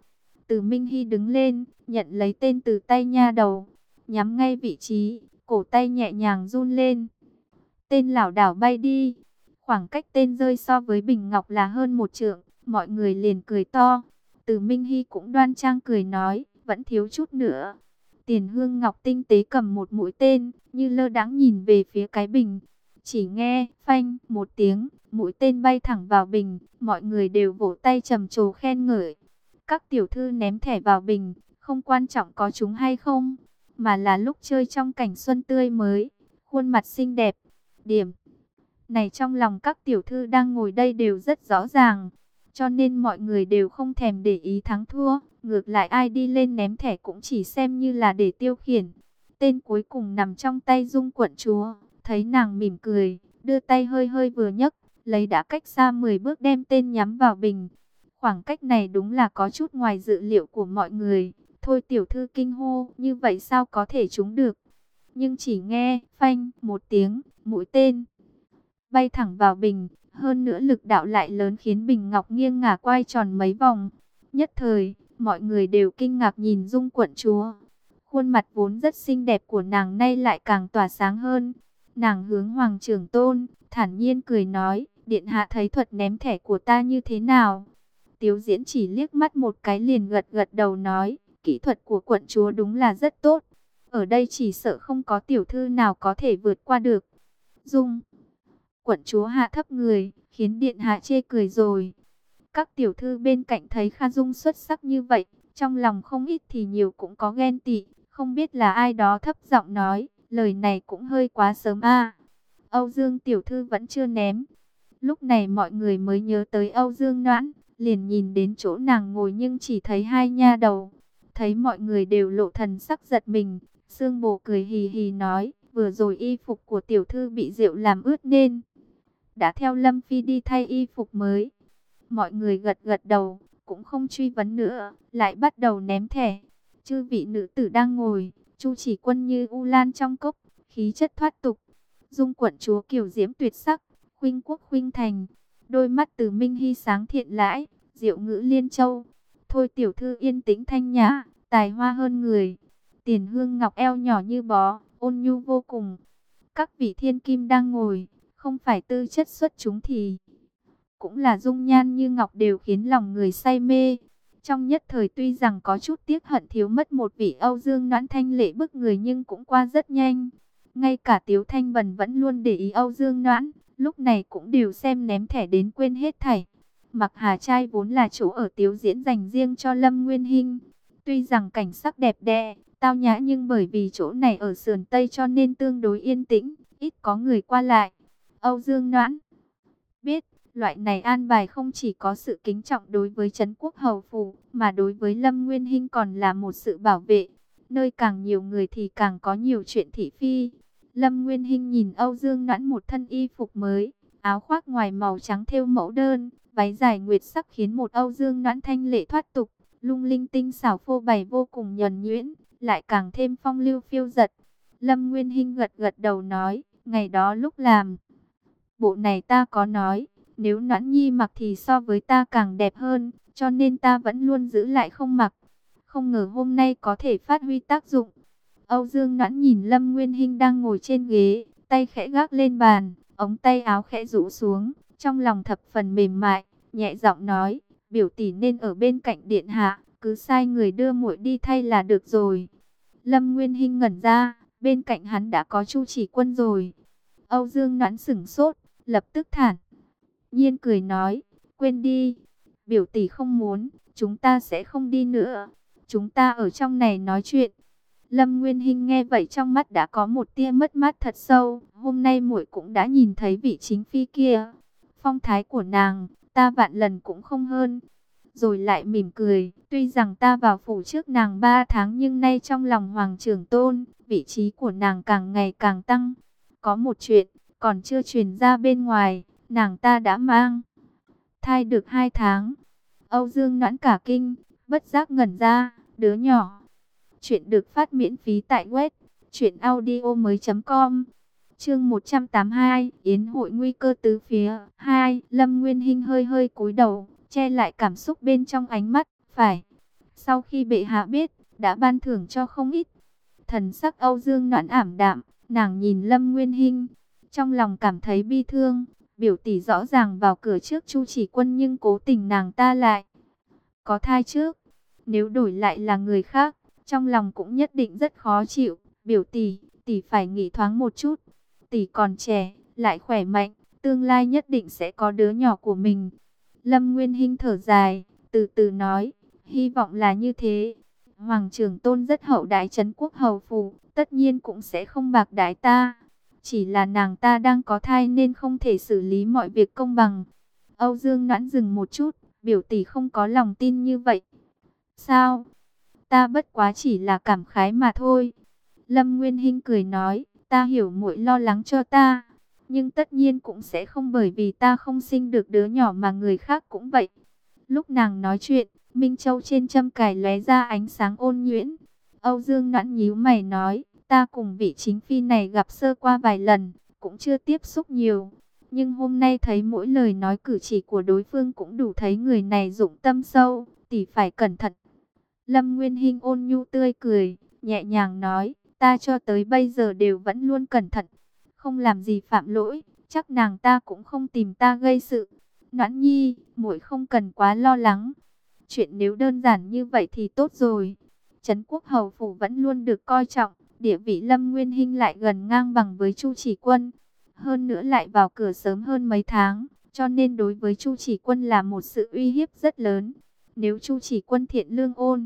Từ Minh Hy đứng lên, nhận lấy tên từ tay nha đầu, nhắm ngay vị trí, cổ tay nhẹ nhàng run lên. Tên lảo đảo bay đi. Khoảng cách tên rơi so với bình ngọc là hơn một trượng, mọi người liền cười to. Từ Minh Hy cũng đoan trang cười nói, vẫn thiếu chút nữa. Tiền Hương Ngọc tinh tế cầm một mũi tên, như lơ đãng nhìn về phía cái bình. Chỉ nghe, phanh, một tiếng, mũi tên bay thẳng vào bình, mọi người đều vỗ tay trầm trồ khen ngợi. Các tiểu thư ném thẻ vào bình, không quan trọng có chúng hay không, mà là lúc chơi trong cảnh xuân tươi mới, khuôn mặt xinh đẹp. Điểm này trong lòng các tiểu thư đang ngồi đây đều rất rõ ràng, cho nên mọi người đều không thèm để ý thắng thua. Ngược lại ai đi lên ném thẻ cũng chỉ xem như là để tiêu khiển. Tên cuối cùng nằm trong tay Dung quận chúa, thấy nàng mỉm cười, đưa tay hơi hơi vừa nhấc, lấy đã cách xa mười bước đem tên nhắm vào bình. Khoảng cách này đúng là có chút ngoài dự liệu của mọi người. Thôi tiểu thư kinh hô, như vậy sao có thể trúng được. Nhưng chỉ nghe, phanh, một tiếng, mũi tên bay thẳng vào bình. Hơn nữa lực đạo lại lớn khiến bình ngọc nghiêng ngả quay tròn mấy vòng. Nhất thời, mọi người đều kinh ngạc nhìn Dung quận chúa. Khuôn mặt vốn rất xinh đẹp của nàng nay lại càng tỏa sáng hơn. Nàng hướng Hoàng Trưởng Tôn, thản nhiên cười nói, điện hạ thấy thuật ném thẻ của ta như thế nào? Tiếu Diễn chỉ liếc mắt một cái liền gật gật đầu nói, kỹ thuật của quận chúa đúng là rất tốt. Ở đây chỉ sợ không có tiểu thư nào có thể vượt qua được. Dung quận chúa hạ thấp người, khiến điện hạ chê cười rồi. Các tiểu thư bên cạnh thấy Kha Dung xuất sắc như vậy, trong lòng không ít thì nhiều cũng có ghen tị. Không biết là ai đó thấp giọng nói, lời này cũng hơi quá sớm a. Âu Dương tiểu thư vẫn chưa ném. Lúc này mọi người mới nhớ tới Âu Dương Noãn, liền nhìn đến chỗ nàng ngồi nhưng chỉ thấy hai nha đầu. Thấy mọi người đều lộ thần sắc giật mình, Sương Bồ cười hì hì nói, vừa rồi y phục của tiểu thư bị rượu làm ướt nên đã theo Lâm Phi đi thay y phục mới. Mọi người gật gật đầu, cũng không truy vấn nữa, lại bắt đầu ném thẻ. Chư vị nữ tử đang ngồi, Chu Chỉ Quân như u lan trong cốc, khí chất thoát tục. Dung quận chúa kiều diễm tuyệt sắc, khuynh quốc khuynh thành, đôi mắt Từ Minh Hy sáng thiện lãi, diệu ngữ liên châu. Thôi tiểu thư yên tĩnh thanh nhã, tài hoa hơn người. Tiền Hương Ngọc eo nhỏ như bó, ôn nhu vô cùng. Các vị thiên kim đang ngồi, không phải tư chất xuất chúng thì cũng là dung nhan như ngọc đều khiến lòng người say mê. Trong nhất thời tuy rằng có chút tiếc hận thiếu mất một vị Âu Dương Noãn thanh lệ bức người nhưng cũng qua rất nhanh. Ngay cả Tiếu Thanh Bần vẫn luôn để ý Âu Dương Noãn, lúc này cũng đều xem ném thẻ đến quên hết thảy. Mặc Hà Trai vốn là chỗ ở Tiếu Diễn dành riêng cho Lâm Nguyên Hinh. Tuy rằng cảnh sắc đẹp đẽ, tao nhã nhưng bởi vì chỗ này ở sườn Tây cho nên tương đối yên tĩnh, ít có người qua lại. Âu Dương Noãn biết, loại này an bài không chỉ có sự kính trọng đối với Trấn Quốc Hầu Phủ, mà đối với Lâm Nguyên Hinh còn là một sự bảo vệ. Nơi càng nhiều người thì càng có nhiều chuyện thị phi. Lâm Nguyên Hinh nhìn Âu Dương Noãn một thân y phục mới, áo khoác ngoài màu trắng thêu mẫu đơn, váy dài nguyệt sắc khiến một Âu Dương Noãn thanh lệ thoát tục, lung linh tinh xảo phô bày vô cùng nhuần nhuyễn, lại càng thêm phong lưu phiêu dật. Lâm Nguyên Hinh gật gật đầu nói, ngày đó lúc làm bộ này ta có nói, nếu Noãn Nhi mặc thì so với ta càng đẹp hơn, cho nên ta vẫn luôn giữ lại không mặc. Không ngờ hôm nay có thể phát huy tác dụng. Âu Dương Noãn nhìn Lâm Nguyên Hinh đang ngồi trên ghế, tay khẽ gác lên bàn, ống tay áo khẽ rũ xuống, trong lòng thập phần mềm mại, nhẹ giọng nói, biểu tỷ nên ở bên cạnh điện hạ, cứ sai người đưa muội đi thay là được rồi. Lâm Nguyên Hinh ngẩn ra, bên cạnh hắn đã có Chu Chỉ Quân rồi. Âu Dương Noãn sửng sốt, lập tức thản nhiên cười nói, quên đi, biểu tỷ không muốn, chúng ta sẽ không đi nữa, chúng ta ở trong này nói chuyện. Lâm Nguyên Hinh nghe vậy trong mắt đã có một tia mất mát thật sâu, hôm nay muội cũng đã nhìn thấy vị chính phi kia, phong thái của nàng, ta vạn lần cũng không hơn. Rồi lại mỉm cười, tuy rằng ta vào phủ trước nàng ba tháng nhưng nay trong lòng Hoàng Trưởng Tôn, vị trí của nàng càng ngày càng tăng. Có một chuyện, còn chưa truyền ra bên ngoài, nàng ta đã mang thai được hai tháng. Âu Dương Noãn cả kinh, bất giác ngẩn ra, đứa nhỏ. Chuyện được phát miễn phí tại web truyện audio mới chấm com. Chương một trăm tám mươi hai, Yến hội nguy cơ tứ phía. hai. Lâm Nguyên Hinh hơi hơi cúi đầu, che lại cảm xúc bên trong ánh mắt, phải Sau khi bệ hạ biết, đã ban thưởng cho không ít. Thần sắc Âu Dương Noãn ảm đạm, nàng nhìn Lâm Nguyên Hinh, trong lòng cảm thấy bi thương. Biểu tỷ rõ ràng vào cửa trước Chu Chỉ Quân nhưng cố tình nàng ta lại có thai trước. Nếu đổi lại là người khác, trong lòng cũng nhất định rất khó chịu. Biểu tỷ, tỷ phải nghĩ thoáng một chút. Tỷ còn trẻ, lại khỏe mạnh, tương lai nhất định sẽ có đứa nhỏ của mình. Lâm Nguyên Hinh thở dài, từ từ nói, hy vọng là như thế. Hoàng Trường Tôn rất hậu đãi trấn quốc hầu phủ, tất nhiên cũng sẽ không bạc đãi ta. Chỉ là nàng ta đang có thai nên không thể xử lý mọi việc công bằng. Âu Dương Noãn dừng một chút, biểu tỷ không có lòng tin như vậy. Sao? Ta bất quá chỉ là cảm khái mà thôi. Lâm Nguyên Hinh cười nói, ta hiểu muội lo lắng cho ta, nhưng tất nhiên cũng sẽ không bởi vì ta không sinh được đứa nhỏ mà người khác cũng vậy. Lúc nàng nói chuyện, Minh Châu trên châm cài lóe ra ánh sáng ôn nhuyễn. Âu Dương Noãn nhíu mày nói, ta cùng vị chính phi này gặp sơ qua vài lần, cũng chưa tiếp xúc nhiều. Nhưng hôm nay thấy mỗi lời nói cử chỉ của đối phương cũng đủ thấy người này dụng tâm sâu, tỷ phải cẩn thận. Lâm Nguyên Hinh ôn nhu tươi cười, nhẹ nhàng nói, ta cho tới bây giờ đều vẫn luôn cẩn thận, không làm gì phạm lỗi, chắc nàng ta cũng không tìm ta gây sự. Noãn nhi, muội không cần quá lo lắng. Chuyện nếu đơn giản như vậy thì tốt rồi. Trấn quốc hầu phủ vẫn luôn được coi trọng, địa vị Lâm Nguyên Hinh lại gần ngang bằng với Chu Chỉ Quân. Hơn nữa lại vào cửa sớm hơn mấy tháng, cho nên đối với Chu Chỉ Quân là một sự uy hiếp rất lớn. Nếu Chu Chỉ Quân thiện lương ôn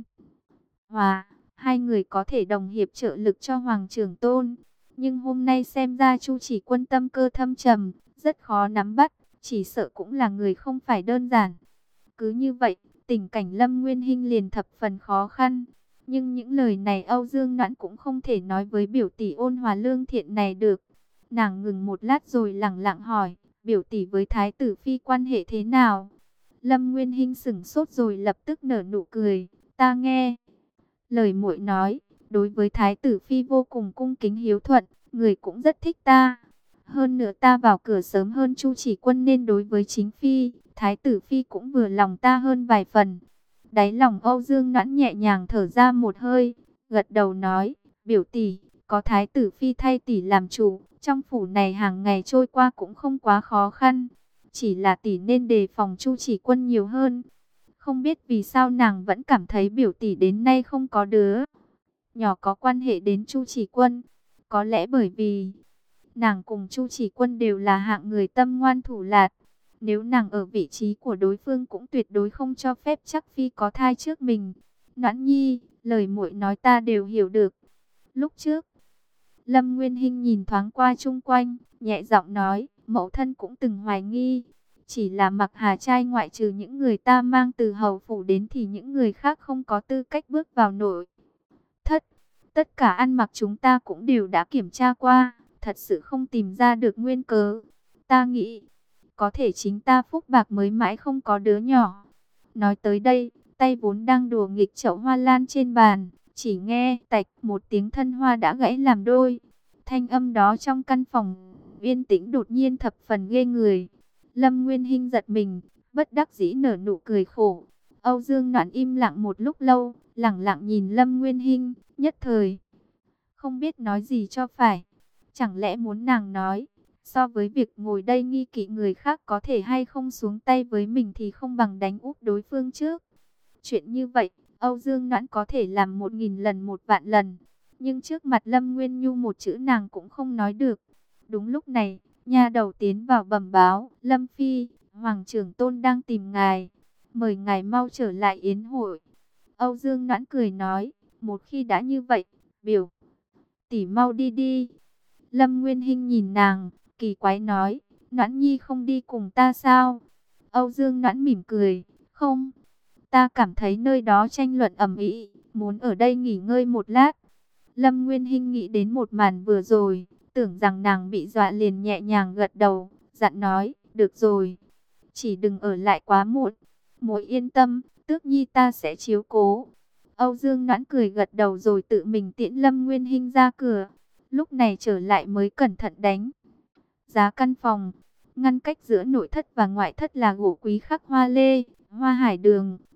hòa, hai người có thể đồng hiệp trợ lực cho Hoàng Trường Tôn. Nhưng hôm nay xem ra Chu Chỉ Quân tâm cơ thâm trầm, rất khó nắm bắt, chỉ sợ cũng là người không phải đơn giản. Cứ như vậy, tình cảnh Lâm Nguyên Hinh liền thập phần khó khăn. Nhưng những lời này Âu Dương Noãn cũng không thể nói với biểu tỷ ôn hòa lương thiện này được. Nàng ngừng một lát rồi lẳng lặng hỏi, biểu tỷ với Thái tử Phi quan hệ thế nào? Lâm Nguyên Hinh sửng sốt rồi lập tức nở nụ cười, ta nghe lời muội nói, đối với Thái tử Phi vô cùng cung kính hiếu thuận, người cũng rất thích ta. Hơn nữa ta vào cửa sớm hơn Chu Chỉ Quân nên đối với chính Phi, Thái tử Phi cũng vừa lòng ta hơn vài phần. Đáy lòng Âu Dương Noãn nhẹ nhàng thở ra một hơi, gật đầu nói, biểu tỷ, có Thái tử Phi thay tỷ làm chủ, trong phủ này hàng ngày trôi qua cũng không quá khó khăn. Chỉ là tỷ nên đề phòng Chu Chỉ Quân nhiều hơn. Không biết vì sao nàng vẫn cảm thấy biểu tỷ đến nay không có đứa nhỏ có quan hệ đến Chu Chỉ Quân. Có lẽ bởi vì nàng cùng Chu Chỉ Quân đều là hạng người tâm ngoan thủ lạt. Nếu nàng ở vị trí của đối phương cũng tuyệt đối không cho phép chắc Phi có thai trước mình. Noãn nhi, lời muội nói ta đều hiểu được. Lúc trước, Lâm Nguyên Hinh nhìn thoáng qua chung quanh, nhẹ giọng nói, mẫu thân cũng từng hoài nghi. Chỉ là Mặc Hà trai ngoại trừ những người ta mang từ hầu phủ đến thì những người khác không có tư cách bước vào nội thất. Tất cả ăn mặc chúng ta cũng đều đã kiểm tra qua, thật sự không tìm ra được nguyên cớ. Ta nghĩ, có thể chính ta phúc bạc mới mãi không có đứa nhỏ. Nói tới đây, tay vốn đang đùa nghịch chậu hoa lan trên bàn, chỉ nghe tạch một tiếng thân hoa đã gãy làm đôi. Thanh âm đó trong căn phòng yên tĩnh đột nhiên thập phần ghê người. Lâm Nguyên Hinh giật mình, bất đắc dĩ nở nụ cười khổ. Âu Dương Noãn im lặng một lúc lâu, lẳng lặng nhìn Lâm Nguyên Hinh, nhất thời không biết nói gì cho phải. Chẳng lẽ muốn nàng nói, so với việc ngồi đây nghi kỵ người khác có thể hay không xuống tay với mình thì không bằng đánh úp đối phương trước. Chuyện như vậy, Âu Dương Noãn có thể làm một nghìn lần một vạn lần, nhưng trước mặt Lâm Nguyên Nhu một chữ nàng cũng không nói được. Đúng lúc này, nha đầu tiến vào bẩm báo, Lâm Phi, Hoàng Trưởng Tôn đang tìm ngài, mời ngài mau trở lại yến hội. Âu Dương Noãn cười nói, một khi đã như vậy, biểu tỷ mau đi đi. Lâm Nguyên Hinh nhìn nàng, kỳ quái nói, Noãn nhi không đi cùng ta sao? Âu Dương Noãn mỉm cười, không, ta cảm thấy nơi đó tranh luận ầm ĩ, muốn ở đây nghỉ ngơi một lát. Lâm Nguyên Hinh nghĩ đến một màn vừa rồi, tưởng rằng nàng bị dọa liền nhẹ nhàng gật đầu, dặn nói, được rồi, chỉ đừng ở lại quá muộn. Muội yên tâm, Tước nhi ta sẽ chiếu cố. Âu Dương Noãn cười gật đầu rồi tự mình tiễn Lâm Nguyên Hinh ra cửa. Lúc này trở lại mới cẩn thận đánh giá căn phòng. Ngăn cách giữa nội thất và ngoại thất là gỗ quý khắc hoa lê, hoa hải đường.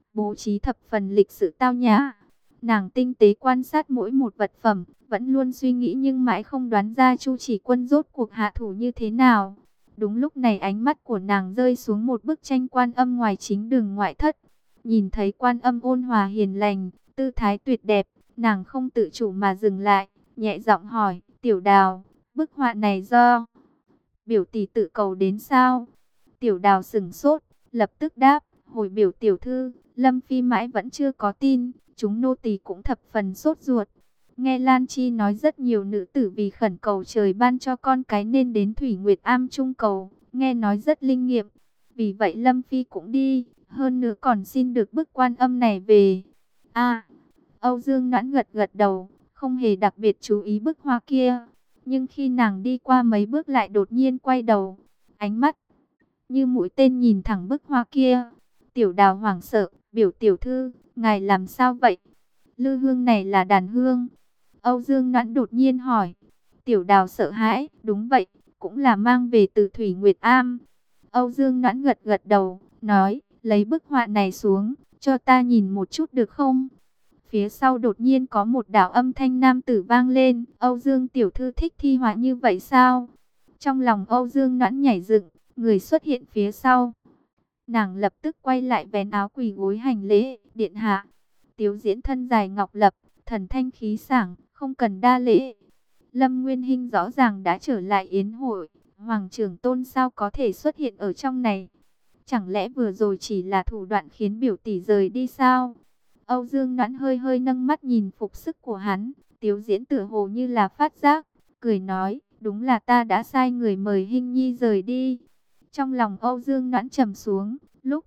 bố trí thập phần lịch sự tao nhã. Nàng tinh tế quan sát mỗi một vật phẩm, vẫn luôn suy nghĩ nhưng mãi không đoán ra Chu Chỉ Quân rốt cuộc hạ thủ như thế nào. Đúng lúc này ánh mắt của nàng rơi xuống một bức tranh Quan Âm ngoài chính đường ngoại thất. Nhìn thấy Quan Âm ôn hòa hiền lành, tư thái tuyệt đẹp, nàng không tự chủ mà dừng lại, nhẹ giọng hỏi, Tiểu Đào, bức họa này do biểu tỷ tự cầu đến sao? Tiểu Đào sững sốt, lập tức đáp, hồi biểu tiểu thư, Lâm Phi mãi vẫn chưa có tin, chúng nô tỳ cũng thập phần sốt ruột. Nghe Lan Chi nói rất nhiều nữ tử vì khẩn cầu trời ban cho con cái nên đến Thủy Nguyệt Am trung cầu, nghe nói rất linh nghiệm. Vì vậy Lâm Phi cũng đi, hơn nữa còn xin được bức Quan Âm này về. A, Âu Dương Noãn gật gật đầu, không hề đặc biệt chú ý bức hoa kia. Nhưng khi nàng đi qua mấy bước lại đột nhiên quay đầu, ánh mắt như mũi tên nhìn thẳng bức hoa kia. Tiểu Đào hoảng sợ, biểu tiểu thư, ngài làm sao vậy? Lư hương này là đàn hương. Âu Dương Noãn đột nhiên hỏi. Tiểu Đào sợ hãi, đúng vậy, cũng là mang về từ Thủy Nguyệt Am. Âu Dương Noãn gật gật đầu, nói, lấy bức họa này xuống, cho ta nhìn một chút được không? Phía sau đột nhiên có một đạo âm thanh nam tử vang lên, Âu Dương tiểu thư thích thi họa như vậy sao? Trong lòng Âu Dương Noãn nhảy dựng, người xuất hiện phía sau. Nàng lập tức quay lại vén áo quỳ gối hành lễ, điện hạ. Tiếu Diễn thân dài ngọc lập, thần thanh khí sảng, không cần đa lễ. Lâm Nguyên Hinh rõ ràng đã trở lại yến hội, Hoàng Trưởng Tôn sao có thể xuất hiện ở trong này? Chẳng lẽ vừa rồi chỉ là thủ đoạn khiến biểu tỷ rời đi sao? Âu Dương Noãn hơi hơi nâng mắt nhìn phục sức của hắn, Tiếu Diễn tựa hồ như là phát giác, cười nói, đúng là ta đã sai người mời Hinh Nhi rời đi. Trong lòng Âu Dương Noãn trầm xuống, lúc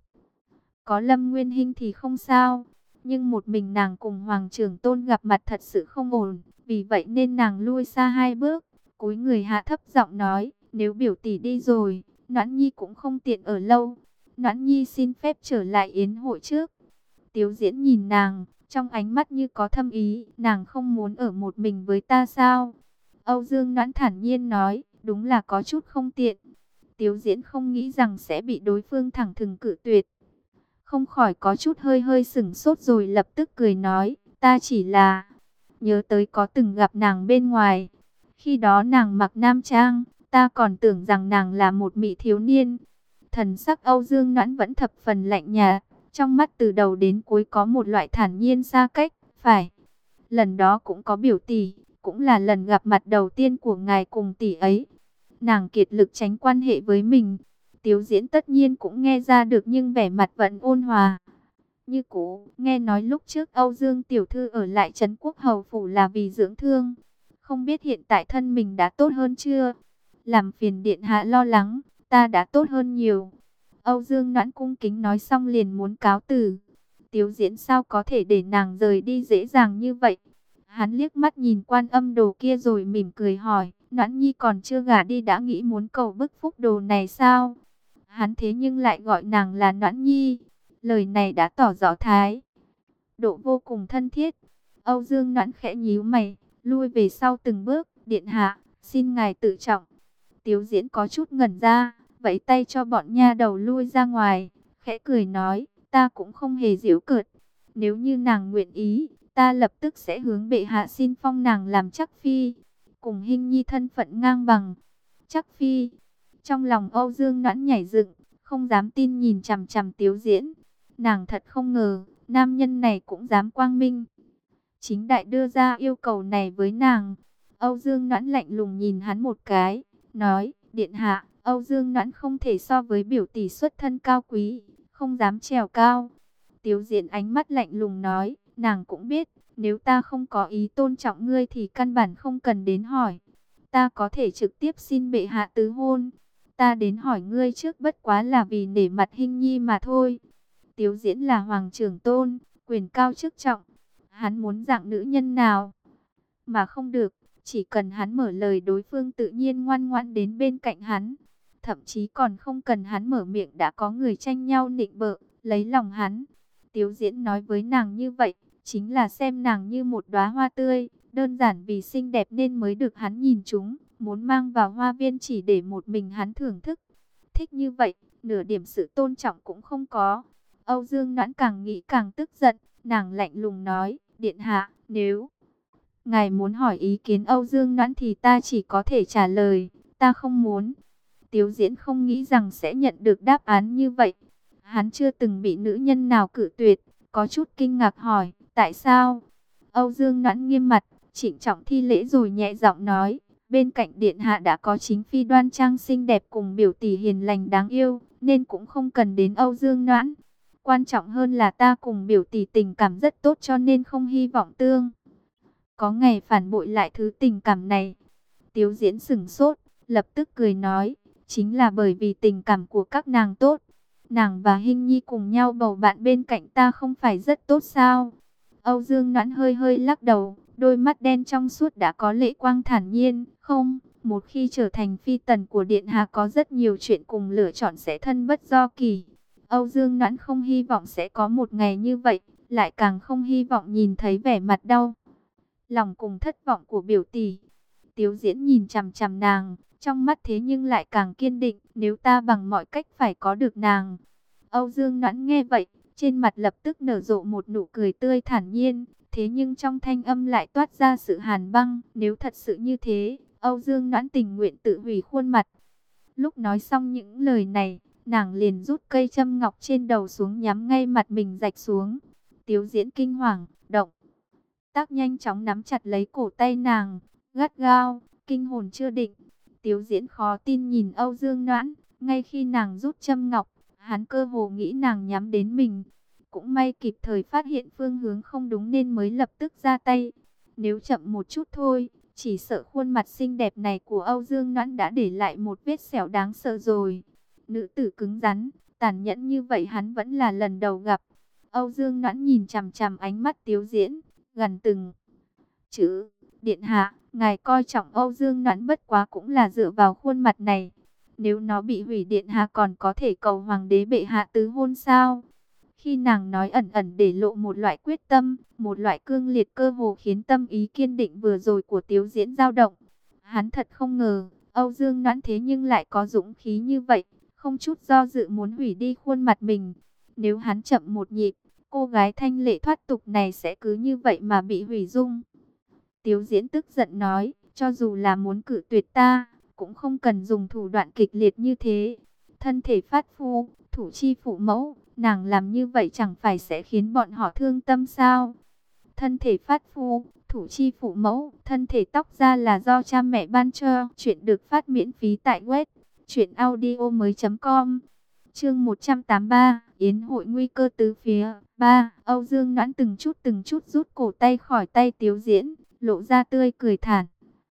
có Lâm Nguyên Hinh thì không sao, nhưng một mình nàng cùng Hoàng Trưởng Tôn gặp mặt thật sự không ổn, vì vậy nên nàng lui xa hai bước, cúi người hạ thấp giọng nói, nếu biểu tỷ đi rồi, Noãn Nhi cũng không tiện ở lâu, Noãn Nhi xin phép trở lại yến hội trước. Tiếu Diễn nhìn nàng, trong ánh mắt như có thâm ý, nàng không muốn ở một mình với ta sao? Âu Dương Noãn thản nhiên nói, đúng là có chút không tiện. Tiếu Diễn không nghĩ rằng sẽ bị đối phương thẳng thừng cự tuyệt. Không khỏi có chút hơi hơi sửng sốt rồi lập tức cười nói, ta chỉ là nhớ tới có từng gặp nàng bên ngoài. Khi đó nàng mặc nam trang, ta còn tưởng rằng nàng là một mỹ thiếu niên. Thần sắc Âu Dương Noãn vẫn thập phần lạnh nhạt, trong mắt từ đầu đến cuối có một loại thản nhiên xa cách. Phải, lần đó cũng có biểu tỷ, cũng là lần gặp mặt đầu tiên của ngài cùng tỷ ấy. Nàng kiệt lực tránh quan hệ với mình. Tiếu Diễn tất nhiên cũng nghe ra được nhưng vẻ mặt vẫn ôn hòa. Như cũ, nghe nói lúc trước Âu Dương tiểu thư ở lại trấn Quốc Hầu phủ là vì dưỡng thương. Không biết hiện tại thân mình đã tốt hơn chưa? Làm phiền điện hạ lo lắng, ta đã tốt hơn nhiều. Âu Dương Noãn cung kính nói xong liền muốn cáo từ. Tiếu Diễn sao có thể để nàng rời đi dễ dàng như vậy? Hắn liếc mắt nhìn Quan Âm đồ kia rồi mỉm cười hỏi, Noãn Nhi còn chưa gả đi đã nghĩ muốn cầu bức phúc đồ này sao? Hắn thế nhưng lại gọi nàng là Noãn Nhi. Lời này đã tỏ rõ thái độ vô cùng thân thiết. Âu Dương Noãn khẽ nhíu mày, lui về sau từng bước, điện hạ, xin ngài tự trọng. Tiếu Diễn có chút ngẩn ra, vẫy tay cho bọn nha đầu lui ra ngoài, khẽ cười nói, ta cũng không hề giễu cợt. Nếu như nàng nguyện ý, ta lập tức sẽ hướng bệ hạ xin phong nàng làm chắc phi, cùng Hinh Nhi thân phận ngang bằng. Chắc phi. Trong lòng Âu Dương Noãn nhảy dựng, không dám tin nhìn chằm chằm Tiếu Diễn. Nàng thật không ngờ, nam nhân này cũng dám quang minh chính đại đưa ra yêu cầu này với nàng. Âu Dương Noãn lạnh lùng nhìn hắn một cái, nói, điện hạ, Âu Dương Noãn không thể so với biểu tỷ xuất thân cao quý, không dám trèo cao. Tiếu Diễn ánh mắt lạnh lùng nói, nàng cũng biết, nếu ta không có ý tôn trọng ngươi thì căn bản không cần đến hỏi. Ta có thể trực tiếp xin bệ hạ tứ hôn. Ta đến hỏi ngươi trước bất quá là vì nể mặt Hinh Nhi mà thôi. Tiếu Diễn là Hoàng Trưởng Tôn, quyền cao chức trọng. Hắn muốn dạng nữ nhân nào mà không được, chỉ cần hắn mở lời đối phương tự nhiên ngoan ngoãn đến bên cạnh hắn. Thậm chí còn không cần hắn mở miệng đã có người tranh nhau nịnh bợ, lấy lòng hắn. Tiếu Diễn nói với nàng như vậy, chính là xem nàng như một đóa hoa tươi, đơn giản vì xinh đẹp nên mới được hắn nhìn chúng, muốn mang vào hoa viên chỉ để một mình hắn thưởng thức. Thích như vậy, nửa điểm sự tôn trọng cũng không có. Âu Dương Noãn càng nghĩ càng tức giận, nàng lạnh lùng nói, điện hạ, nếu ngài muốn hỏi ý kiến Âu Dương Noãn thì ta chỉ có thể trả lời, ta không muốn. Tiếu Diễn không nghĩ rằng sẽ nhận được đáp án như vậy. Hắn chưa từng bị nữ nhân nào cự tuyệt, có chút kinh ngạc hỏi, tại sao? Âu Dương Noãn nghiêm mặt, trịnh trọng thi lễ rồi nhẹ giọng nói, bên cạnh điện hạ đã có chính phi đoan trang xinh đẹp cùng biểu tỷ hiền lành đáng yêu, nên cũng không cần đến Âu Dương Noãn. Quan trọng hơn là ta cùng biểu tỷ tình cảm rất tốt cho nên không hy vọng tương có ngày phản bội lại thứ tình cảm này. Tiếu Diễn sững sốt, lập tức cười nói, chính là bởi vì tình cảm của các nàng tốt. Nàng và Hinh Nhi cùng nhau bầu bạn bên cạnh ta không phải rất tốt sao? Âu Dương Noãn hơi hơi lắc đầu, đôi mắt đen trong suốt đã có lệ quang thản nhiên. Không, một khi trở thành phi tần của điện hạ có rất nhiều chuyện cùng lựa chọn sẽ thân bất do kỳ. Âu Dương Noãn không hy vọng sẽ có một ngày như vậy, lại càng không hy vọng nhìn thấy vẻ mặt đau lòng cùng thất vọng của biểu tỷ. Tiếu Diễn nhìn chằm chằm nàng, trong mắt thế nhưng lại càng kiên định, nếu ta bằng mọi cách phải có được nàng. Âu Dương Noãn nghe vậy, trên mặt lập tức nở rộ một nụ cười tươi thản nhiên, thế nhưng trong thanh âm lại toát ra sự hàn băng, nếu thật sự như thế, Âu Dương Noãn tình nguyện tự hủy khuôn mặt. Lúc nói xong những lời này, nàng liền rút cây châm ngọc trên đầu xuống nhắm ngay mặt mình rạch xuống. Tiếu Diễn kinh hoàng, động tác nhanh chóng nắm chặt lấy cổ tay nàng, gắt gao, kinh hồn chưa định. Tiếu Diễn khó tin nhìn Âu Dương Noãn, ngay khi nàng rút châm ngọc, hắn cơ hồ nghĩ nàng nhắm đến mình. Cũng may kịp thời phát hiện phương hướng không đúng nên mới lập tức ra tay. Nếu chậm một chút thôi, chỉ sợ khuôn mặt xinh đẹp này của Âu Dương Noãn đã để lại một vết sẹo đáng sợ rồi. Nữ tử cứng rắn, tàn nhẫn như vậy hắn vẫn là lần đầu gặp. Âu Dương Noãn nhìn chằm chằm ánh mắt Tiếu Diễn, gần từng chữ, điện hạ, ngài coi trọng Âu Dương Noãn bất quá cũng là dựa vào khuôn mặt này. Nếu nó bị hủy điện hạ còn có thể cầu hoàng đế bệ hạ tứ hôn sao? Khi nàng nói ẩn ẩn để lộ một loại quyết tâm, một loại cương liệt cơ hồ khiến tâm ý kiên định vừa rồi của Tiếu Diễn dao động. Hắn thật không ngờ, Âu Dương Noãn thế nhưng lại có dũng khí như vậy, không chút do dự muốn hủy đi khuôn mặt mình. Nếu hắn chậm một nhịp, cô gái thanh lệ thoát tục này sẽ cứ như vậy mà bị hủy dung. Tiếu Diễn tức giận nói, cho dù là muốn cự tuyệt ta, cũng không cần dùng thủ đoạn kịch liệt như thế. Thân thể phát phu, thủ chi phụ mẫu, nàng làm như vậy chẳng phải sẽ khiến bọn họ thương tâm sao? Thân thể phát phu, thủ chi phụ mẫu, thân thể tóc ra là do cha mẹ ban cho. Chuyện được phát miễn phí tại web truyện audio mới.com. Chương một trăm tám mươi ba, Yến hội nguy cơ tứ phía. ba. Âu Dương Noãn từng chút từng chút rút cổ tay khỏi tay Tiếu Diễn, lộ ra tươi cười thản.